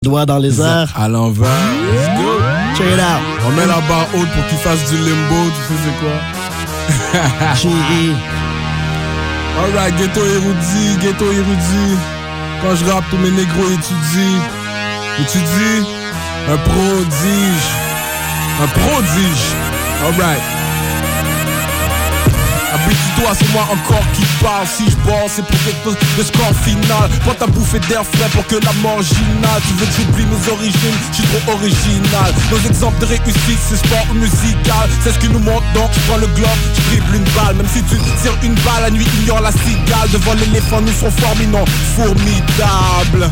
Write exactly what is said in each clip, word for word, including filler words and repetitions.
Doigt dans les airs. À l'envers. Let's go. Check it out. On met la barre haute pour qu'il fasse du limbo. Tu sais c'est quoi? G E. Alright, ghetto érudit, ghetto érudit. Quand je rappe, tous mes négros étudient. Étudie. Un prodige. Un prodige. Alright. Habitue-toi, c'est moi encore qui parle. Si je bosse, c'est pour quelque le score final. Prends ta bouffée d'air frais pour que la marginale. Tu veux que j'oublie mes origines, je suis trop original. Nos exemples de réussite, c'est sport ou musical. C'est ce qui nous montre donc, je prends le globe, je dribble une balle. Même si tu tires une balle, la nuit ignore la cigale. Devant l'éléphant, nous sont forminants, formidables.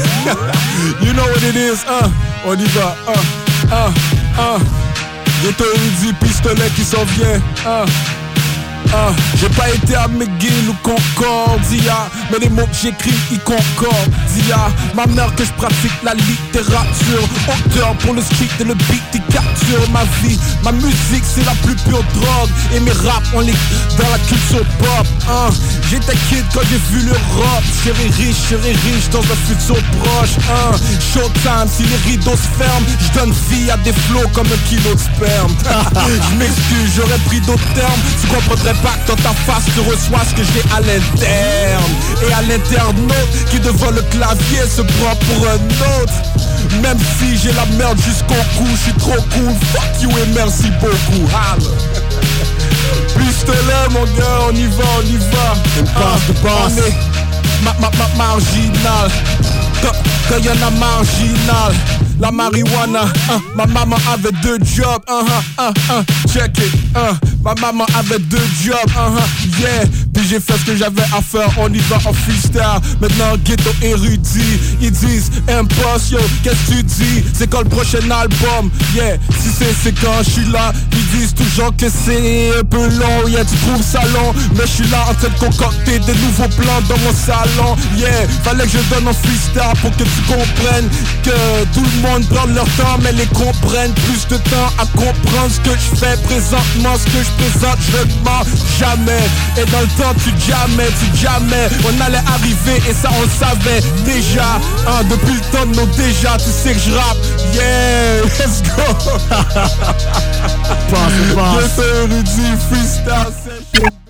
You know what it is, hein? On y va, hein, hein, hein. Ghetto érudit, pistolet qui s'en vient, hein. Uh, j'ai pas été à McGill ou Concordia, mais les mots que j'écris ils concordent. Dia, ma mère que je pratique la littérature. Auteur pour le street et le beat qui capture ma vie. Ma musique c'est la plus pure drogue. Et mes raps on les dans la culture pop. uh, J'étais kid quand j'ai vu l'Europe. Je serai riche, je serai riche dans un futur proche. uh, Showtime, si les rideaux se ferment, je donne vie à des flots comme un kilo de sperme. Je m'excuse, j'aurais pris d'autres termes. Tu comprendrais pas que dans ta face tu reçois ce que j'ai à l'interne. Et à l'internaute qui devant le clavier se prend pour un autre. Même si j'ai la merde jusqu'au cou, je suis trop cool. Fuck you et merci beaucoup. Holla. Pistolet mon gars, on y va, on y va. Une passe de passe. On est ma, ma, ma, marginal. Quand, quand y'en a marginal. La marijuana, hein, ma maman avait deux jobs, uh -huh, uh -huh, check it, uh, ma maman avait deux jobs, uh -huh, yeah. Puis j'ai fait ce que j'avais à faire, on y va en freestyle. Maintenant ghetto érudit, ils disent impost, yo, qu'est-ce que tu dis? C'est quand le prochain album, yeah. Si c'est c'est quand je suis là, ils disent toujours que c'est un peu long, yeah. Tu trouves ça long, mais je suis là en train de concocter des nouveaux plans dans mon salon, yeah. Fallait que je donne en freestyle pour que tu comprennes que tout le monde prendre leur temps mais les comprennent. Plus de temps à comprendre ce que je fais présentement. Ce que je présente je ne mens jamais. Et dans le temps tu jamais, tu jamais on allait arriver et ça on le savait déjà, hein, depuis le temps de nos déjà. Tu sais que je rappe, yeah, let's go. Passe, passe. Ghetto érudit, freestyle session.